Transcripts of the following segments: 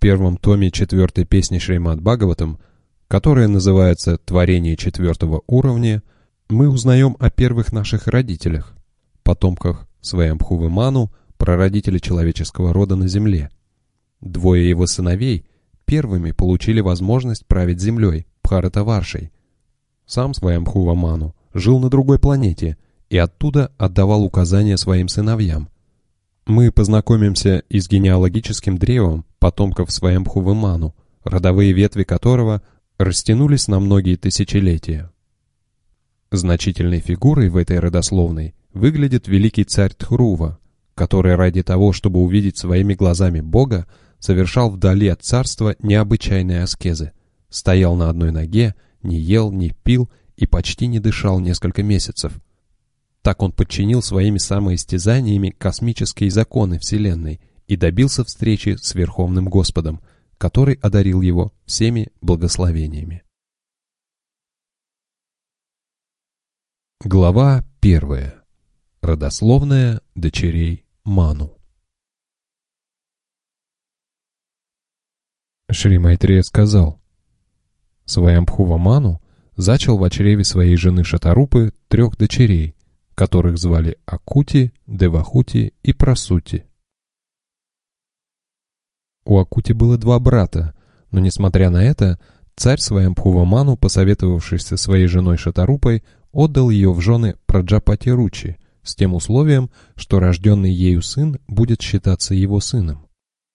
первом томе 4-й песни Шримад Бхагаватам, которая называется «Творение 4-го уровня», мы узнаем о первых наших родителях, потомках Сваямбхувы Ману, прародителя человеческого рода на земле. Двое его сыновей первыми получили возможность править землей, Бхаратаваршей. Сам Сваямбхува Ману жил на другой планете и оттуда отдавал указания своим сыновьям. Мы познакомимся и с генеалогическим древом потомков Сваямбхувы Ману, родовые ветви которого растянулись на многие тысячелетия. Значительной фигурой в этой родословной выглядит великий царь Тхрува, который ради того, чтобы увидеть своими глазами Бога, совершал вдали от царства необычайные аскезы, стоял на одной ноге, не ел, не пил и почти не дышал несколько месяцев. Так он подчинил своими самоистязаниями космические законы Вселенной и добился встречи с Верховным Господом, который одарил его всеми благословениями. Глава 1. Родословная дочерей Ману. Шри Майтрея сказал: Сваямбхува Ману зачал в чреве своей жены Шатарупы 3 дочерей, которых звали Акути, Девахути и Прасути. У Акути было 2 брата, но, несмотря на это, царь Сваямбхува Ману, посоветовавшись со своей женой Шатарупой, отдал ее в жены Праджапати Ручи, с тем условием, что рожденный ею сын будет считаться его сыном.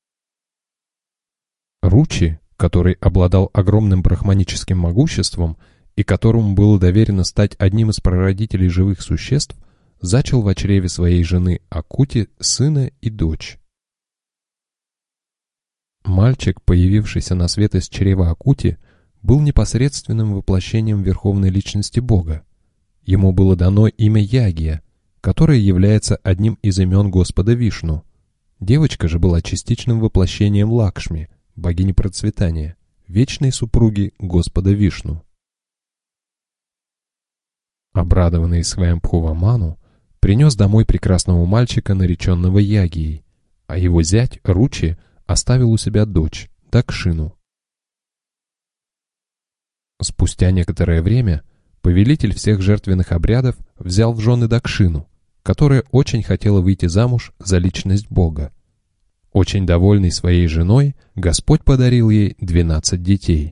Ручи, который обладал огромным брахманическим могуществом и которому было доверено стать одним из прародителей живых существ, зачал в чреве своей жены Акути сына и дочь. Мальчик, появившийся на свет из чрева Акути, был непосредственным воплощением Верховной Личности Бога. Ему было дано имя Ягия, которое является одним из имен Господа Вишну. Девочка же была частичным воплощением Лакшми, богини процветания, вечной супруги Господа Вишну. Обрадованный Сваямбхува Ману принес домой прекрасного мальчика, нареченного Ягией, а его зять Ручи оставил у себя дочь Дакшину. Спустя некоторое время повелитель всех жертвенных обрядов взял в жены Дакшину, которая очень хотела выйти замуж за личность Бога. Очень довольный своей женой, Господь подарил ей 12 детей.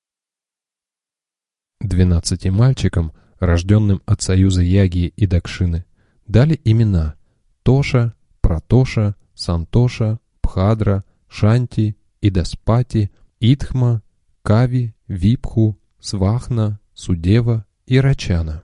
12 мальчикам, рожденным от союза Ягии и Дакшины, дали имена Тоша, Пратоша, Сантоша, Бхадра, Шанти, Идаспати, Итхма, Кави, Випху, Свахна, Судева и Рачана.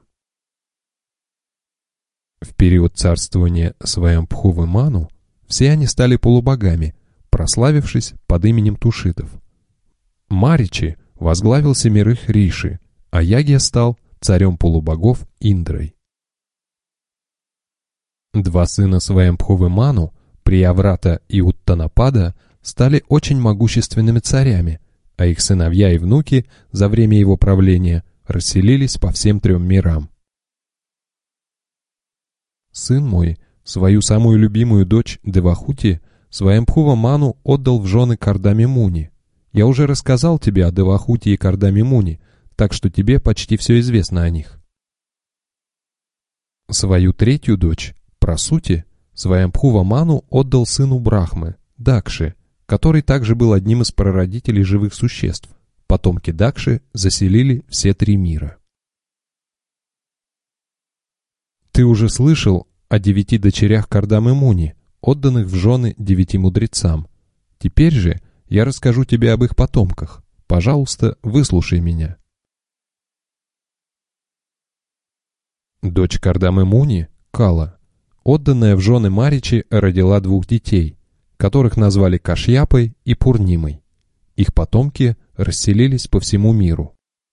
В период царствования Сваямбхувы Ману все они стали полубогами, прославившись под именем Тушитов. Маричи возглавил 7 риши, а Ягия стал царем полубогов Индрой. 2 сына Сваямбхувы Ману, Прияврата и Уттанапада, стали очень могущественными царями, а их сыновья и внуки за время его правления расселились по всем 3 мирам. Сын мой, свою самую любимую дочь Девахути, Сваямбхува Ману отдал в жены Кардами Муни. Я уже рассказал тебе о Девахути и Кардами Муни, так что тебе почти все известно о них. Свою 3-ю дочь, Прасути, Сваямбхува Ману отдал сыну Брахмы, Дакши, который также был одним из прародителей живых существ. Потомки Дакши заселили все 3 мира. Ты уже слышал о 9 дочерях Кардамы Муни, отданных в жены 9 мудрецам. Теперь же я расскажу тебе об их потомках. Пожалуйста, выслушай меня. Дочь Кардамы Муни, Кала, отданная в жены Маричи, родила 2 детей, которых назвали Кашьяпой и Пурнимой. Их потомки расселились по всему миру.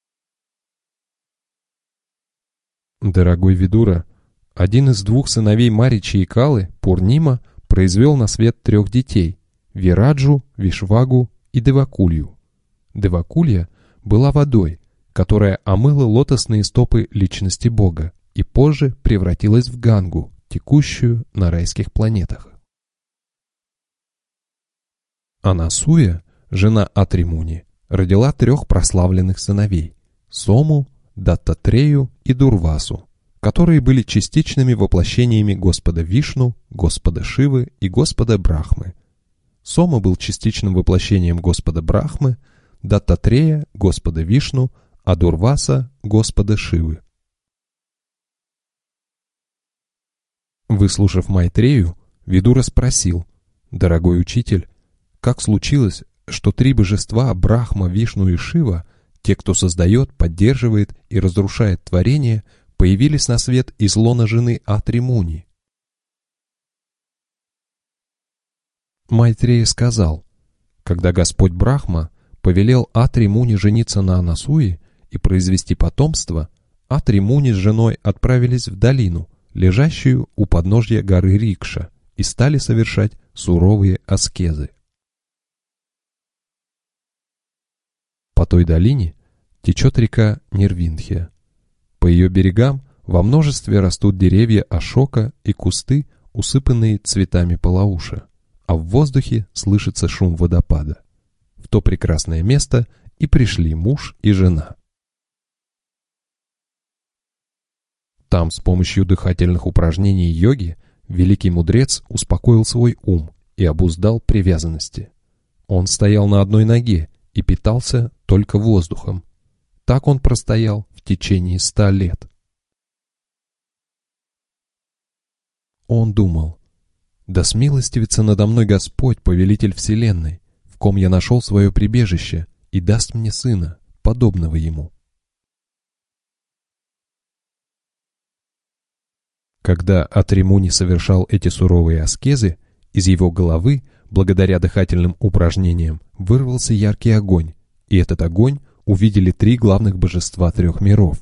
Дорогой Видура, один из 2 сыновей Маричи и Калы, Пурнима, произвел на свет 3 детей – Вираджу, Вишвагу и Девакулью. Девакулья была водой, которая омыла лотосные стопы личности Бога и позже превратилась в Гангу, текущую на райских планетах. Анасуя, жена Атри-Муни, родила 3 прославленных сыновей – Сому, Даттатрею и Дурвасу, которые были частичными воплощениями Господа Вишну, Господа Шивы и Господа Брахмы. Сома был частичным воплощением Господа Брахмы, Даттатрея – Господа Вишну, а Дурваса – Господа Шивы. Выслушав Майтрею, Видура спросил: «Дорогой учитель, как случилось, что 3 божества Брахма, Вишну и Шива, те, кто создает, поддерживает и разрушает творение, появились на свет из лона жены Атри-Муни?» Майтрея сказал: «Когда Господь Брахма повелел Атри-Муни жениться на Анасуи и произвести потомство, Атри-Муни с женой отправились в долину, лежащую у подножья горы Рикша, и стали совершать суровые аскезы. По той долине течет река Нирвиндхия. По ее берегам во множестве растут деревья ашока и кусты, усыпанные цветами палауша, а в воздухе слышится шум водопада. В то прекрасное место и пришли муж и жена. Там с помощью дыхательных упражнений йоги великий мудрец успокоил свой ум и обуздал привязанности. Он стоял на одной ноге и питался только воздухом. Так он простоял в течение 100 лет. Он думал: «Да смилостивится надо мной Господь, повелитель вселенной, в ком я нашел свое прибежище, и даст мне сына, подобного ему». Когда Атри-Муни совершал эти суровые аскезы, из его головы, благодаря дыхательным упражнениям, вырвался яркий огонь, и этот огонь увидели 3 главных божества 3 миров.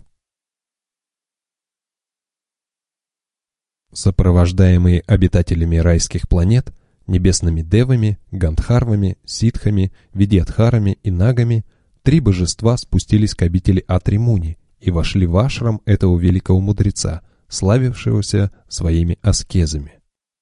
Сопровождаемые обитателями райских планет, небесными девами, гандхарвами, ситхами, видьядхарами и нагами, 3 божества спустились к обители Атри-Муни и вошли в ашрам этого великого мудреца, славившегося своими аскезами.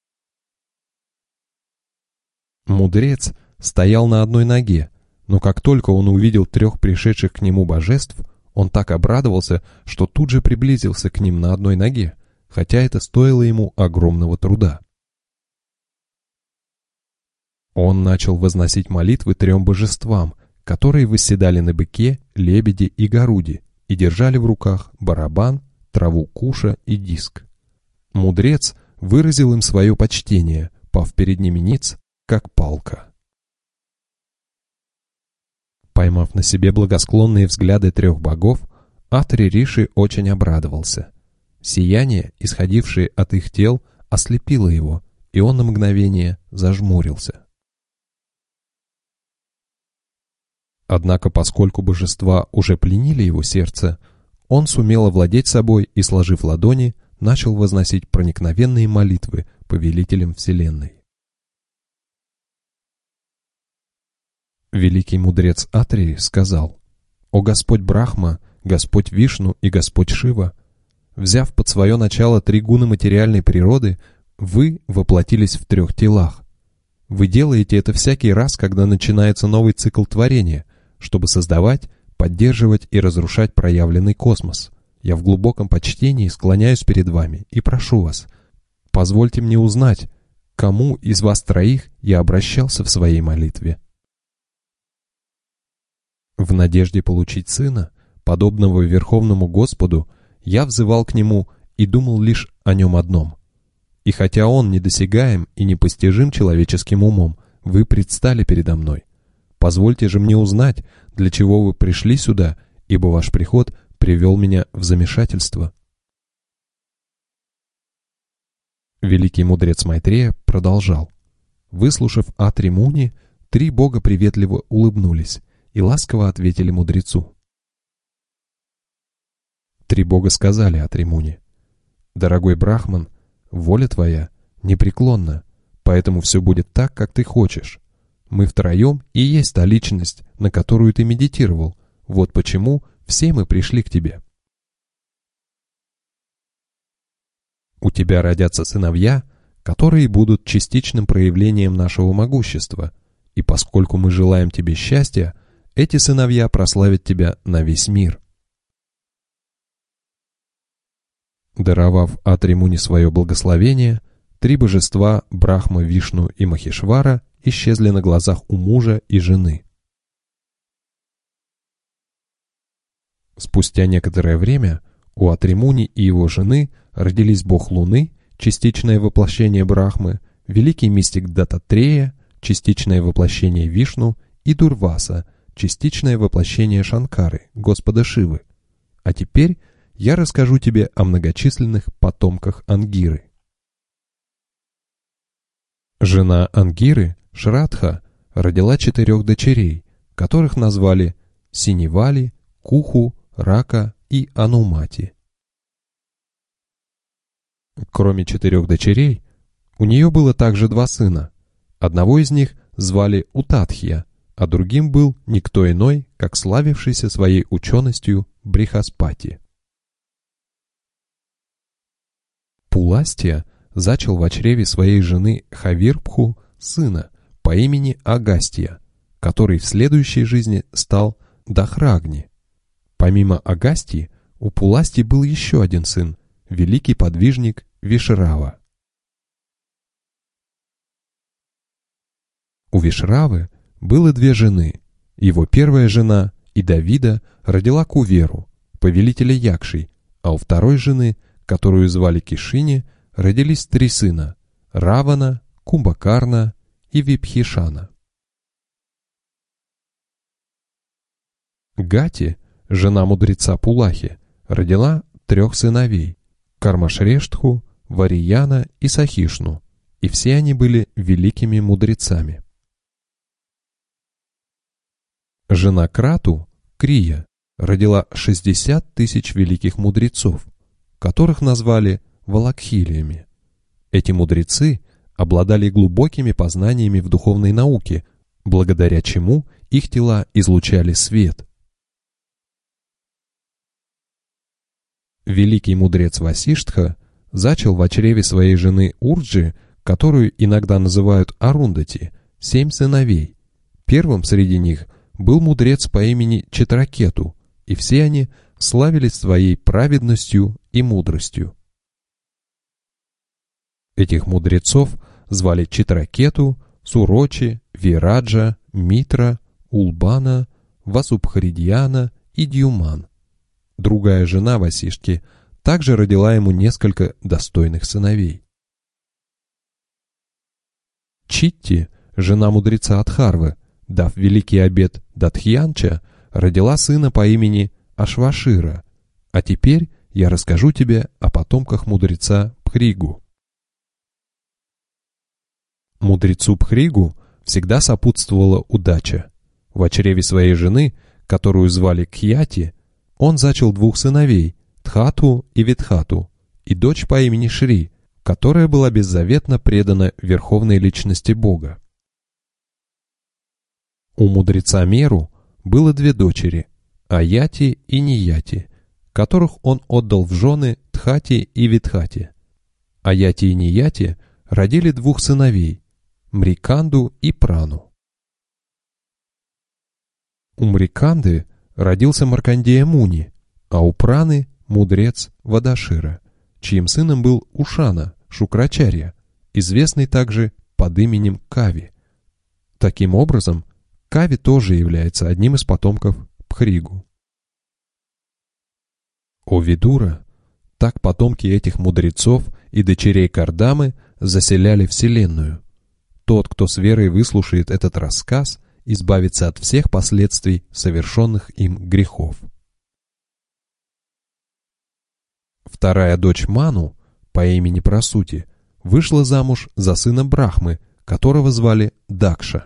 Мудрец стоял на одной ноге, но как только он увидел 3 пришедших к нему божеств, он так обрадовался, что тут же приблизился к ним на одной ноге, хотя это стоило ему огромного труда. Он начал возносить молитвы 3 божествам, которые восседали на быке, лебеде и горуде и держали в руках барабан, траву куша и диск. Мудрец выразил им свое почтение, пав перед ними ниц, как палка. Поймав на себе благосклонные взгляды 3 богов, Атри-Риши очень обрадовался. Сияние, исходившее от их тел, ослепило его, и он на мгновение зажмурился. Однако, поскольку божества уже пленили его сердце, он сумел овладеть собой и, сложив ладони, начал возносить проникновенные молитвы повелителям вселенной. Великий мудрец Атри сказал: «О Господь Брахма, Господь Вишну и Господь Шива, взяв под свое начало 3 гуны материальной природы, вы воплотились в 3 телах. Вы делаете это всякий раз, когда начинается новый цикл творения, чтобы создавать, поддерживать и разрушать проявленный космос. Я в глубоком почтении склоняюсь перед вами и прошу вас, позвольте мне узнать, кому из вас 3 я обращался в своей молитве». В надежде получить сына, подобного Верховному Господу, я взывал к нему и думал лишь о нем одном. И хотя он недосягаем и непостижим человеческим умом, вы предстали передо мной. Позвольте же мне узнать, для чего вы пришли сюда, ибо ваш приход привел меня в замешательство. Великий мудрец Майтрея продолжал: выслушав Атри-Муни, 3 бога приветливо улыбнулись и ласково ответили мудрецу. 3 бога сказали Атри-Муни: «Дорогой Брахман, воля твоя непреклонна, поэтому все будет так, как ты хочешь. Мы втроем и есть та личность, на которую ты медитировал. Вот почему все мы пришли к тебе. У тебя родятся сыновья, которые будут частичным проявлением нашего могущества, и поскольку мы желаем тебе счастья, эти сыновья прославят тебя на весь мир». Даровав Атри Муни свое благословение, 3 божества Брахма, Вишну и Махешвара исчезли на глазах у мужа и жены. Спустя некоторое время у Атри Муни и его жены родились бог Луны, частичное воплощение Брахмы, великий мистик Даттатрея, частичное воплощение Вишну, и Дурваса, частичное воплощение Шанкары, Господа Шивы. А теперь я расскажу тебе о многочисленных потомках Ангиры. Жена Ангиры, Шрадха, родила 4 дочерей, которых назвали Синевали, Куху, Рака и Анумати. Кроме 4 дочерей, у нее было также 2 сына. Одного из них звали Утатхья, а другим был никто иной, как славившийся своей ученостью Брихаспати. Пуластья зачал в чреве своей жены Хавирбху сына по имени Агастья, который в следующей жизни стал Дахрагни. Помимо Агастьи, у Пуласти был еще один сын, великий подвижник Вишрава. У Вишравы было 2 жены. Его первая жена, Идавида, родила Куверу, повелителя Якшей, а у второй жены, которую звали Кишини, родились 3 сына – Равана, Кумбакарна и Випхишана. Гати, жена мудреца Пулахи, родила 3 сыновей – Кармашрештху, Варияна и Сахишну, и все они были великими мудрецами. Жена Крату, Крия, родила 60 000 великих мудрецов, которых назвали Валакхилиями. Эти мудрецы обладали глубокими познаниями в духовной науке, благодаря чему их тела излучали свет. Великий мудрец Васиштха зачал в чреве своей жены Урджи, которую иногда называют Арундати, 7 сыновей. Первым среди них был мудрец по имени Читракету, и все они славились своей праведностью и мудростью. Этих мудрецов звали Читракету, Сурочи, Вираджа, Митра, Улбана, Васубхаридьяна и Дьюман. Другая жена Васиштхи также родила ему несколько достойных сыновей. Читти, жена мудреца Адхарвы, дав великий обет Датхьянча, родила сына по имени Ашвашира. А теперь я расскажу тебе о потомках мудреца Пхригу. Мудрецу Пхригу всегда сопутствовала удача. В чреве своей жены, которую звали Кьяти, он зачал 2 сыновей – Тхату и Витхату, и дочь по имени Шри, которая была беззаветно предана верховной личности Бога. У мудреца Меру было 2 дочери – Аяти и Нияти, которых он отдал в жены Тхати и Витхати. Аяти и Нияти родили 2 сыновей – Мриканду и Прану. У Мриканды родился Маркандея Муни, а у Праны – мудрец Вадашира, чьим сыном был Ушана Шукрачарья, известный также под именем Кави. Таким образом, Кави тоже является одним из потомков Пхригу. О Видура, так потомки этих мудрецов и дочерей Кардамы заселяли Вселенную. Тот, кто с верой выслушает этот рассказ, избавится от всех последствий совершенных им грехов. Вторая дочь Ману по имени Прасути вышла замуж за сына Брахмы, которого звали Дакша.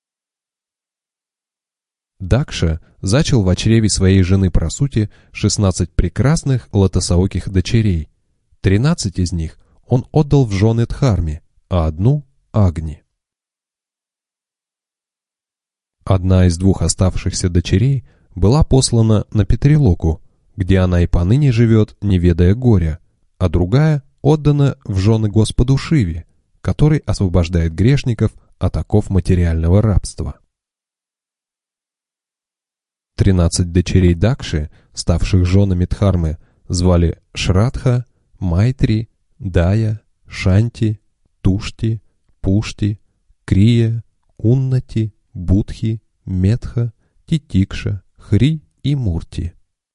Дакша зачал в чреве своей жены Прасути 16 прекрасных лотосооких дочерей. 13 из них он отдал в жены Дхарме, а 1 — Агни. Одна из 2 оставшихся дочерей была послана на Петрилоку, где она и поныне живет, не ведая горя, а другая отдана в жены Господу Шиве, который освобождает грешников от оков материального рабства. 13 дочерей Дакши, ставших женами Дхармы, звали Шрадха, Майтри, Дая, Шанти, Тушти, Пушти, Крия, Уннати, Будхи, Метха, Титикша, Хри и Мурти.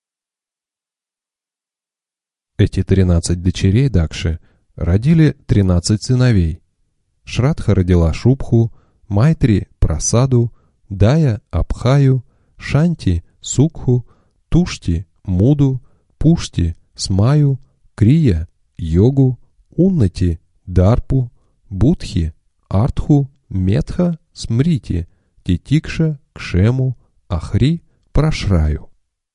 Эти 13 дочерей Дакши родили 13 сыновей. Шрадха родила Шубху, Майтри – Прасаду, Дая – Абхаю, Шанти – Сукху, Тушти – Муду, Пушти – Смаю, Крия – Йогу, Уннати – Дарпу, Будхи – Артху, Метха – Смрити, Титикша – Кшему, Ахри – Прашраю.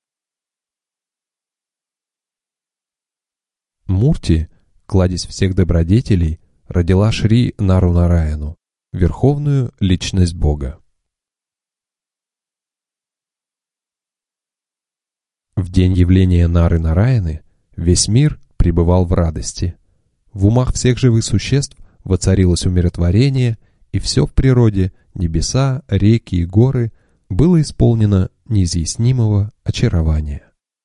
Мурти, кладезь всех добродетелей, родила Шри Нару-Нараяну, верховную личность Бога. В день явления Нары-Нараяны весь мир пребывал в радости. В умах всех живых существ воцарилось умиротворение, и все в природе, небеса, реки и горы, было исполнено неизъяснимого очарования.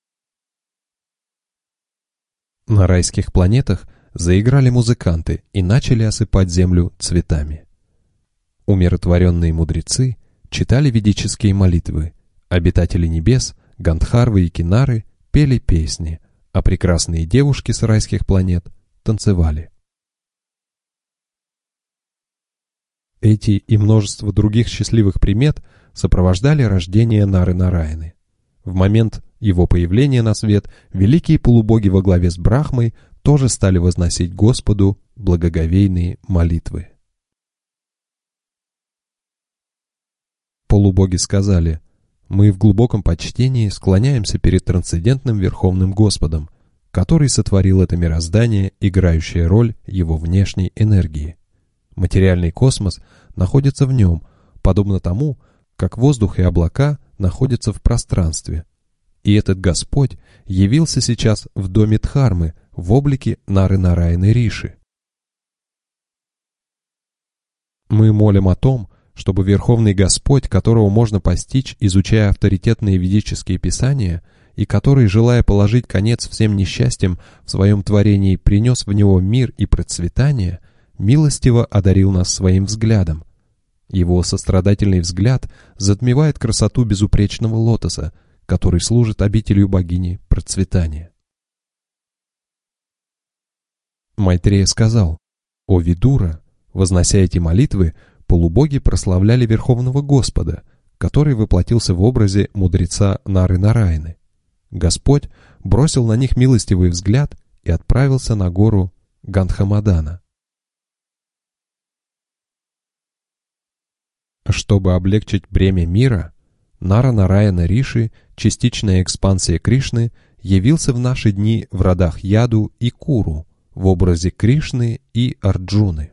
На райских планетах заиграли музыканты и начали осыпать землю цветами. Умиротворенные мудрецы читали ведические молитвы, обитатели небес, Гандхарвы и Кинары пели песни, а прекрасные девушки с райских планет танцевали. Эти и множество других счастливых примет сопровождали рождение Нары-Нараяны. В момент его появления на свет великие полубоги во главе с Брахмой тоже стали возносить Господу благоговейные молитвы. Полубоги сказали: «Мы в глубоком почтении склоняемся перед трансцендентным Верховным Господом, который сотворил это мироздание, играющее роль его внешней энергии. Материальный космос находится в нем, подобно тому, как воздух и облака находятся в пространстве. И этот Господь явился сейчас в доме Дхармы в облике Нары-Нараяны Риши. Мы молим о том, чтобы Верховный Господь, которого можно постичь, изучая авторитетные ведические писания, и который, желая положить конец всем несчастьям в своем творении, принес в него мир и процветание, милостиво одарил нас своим взглядом. Его сострадательный взгляд затмевает красоту безупречного лотоса, который служит обителью богини процветания». Майтрея сказал: «О Видура, вознося эти молитвы, полубоги прославляли Верховного Господа, который воплотился в образе мудреца Нары-Нараяны. Господь бросил на них милостивый взгляд и отправился на гору Гандхамадана. Чтобы облегчить бремя мира, Нара-Нараяна Риши, частичная экспансия Кришны, явился в наши дни в родах Яду и Куру в образе Кришны и Арджуны.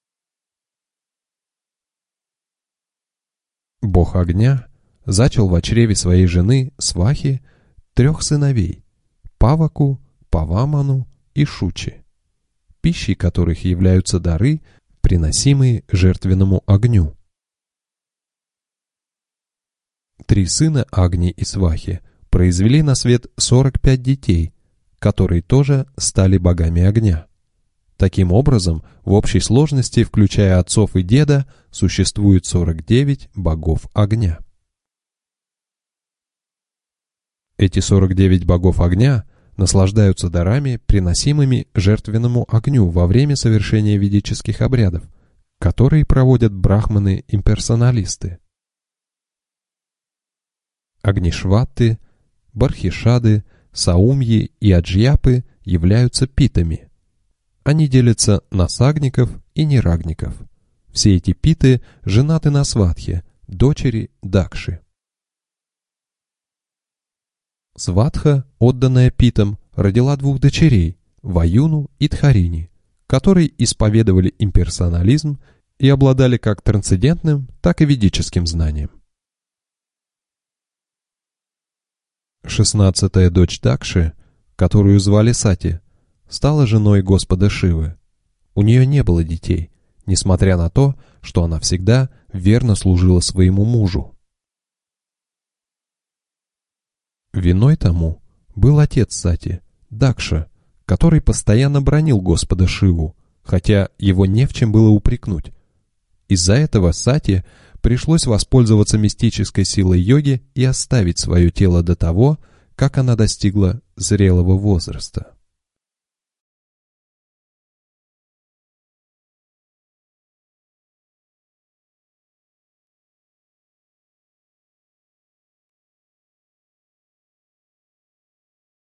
Бог огня зачал в чреве своей жены Свахи 3 сыновей – Паваку, Паваману и Шучи, пищей которых являются дары, приносимые жертвенному огню. 3 сына Агни и Свахи произвели на свет 45 детей, которые тоже стали богами огня. Таким образом, в общей сложности, включая отцов и деда, существует 49 богов огня. Эти 49 богов огня наслаждаются дарами, приносимыми жертвенному огню во время совершения ведических обрядов, которые проводят брахманы-имперсоналисты. Агнишватты, Бархишады, Саумьи и Аджьяпы являются питами. Они делятся на сагников и нерагников. Все эти питы женаты на Сватхе, дочери Дакши. Сватха, отданная питам, родила 2 дочерей, Ваюну и Дхарини, которые исповедовали имперсонализм и обладали как трансцендентным, так и ведическим знанием. 16-я дочь Дакши, которую звали Сати, стала женой Господа Шивы. У нее не было детей, несмотря на то, что она всегда верно служила своему мужу. Виной тому был отец Сати, Дакша, который постоянно бранил Господа Шиву, хотя его не в чем было упрекнуть. Из-за этого Сати пришлось воспользоваться мистической силой йоги и оставить свое тело до того, как она достигла зрелого возраста.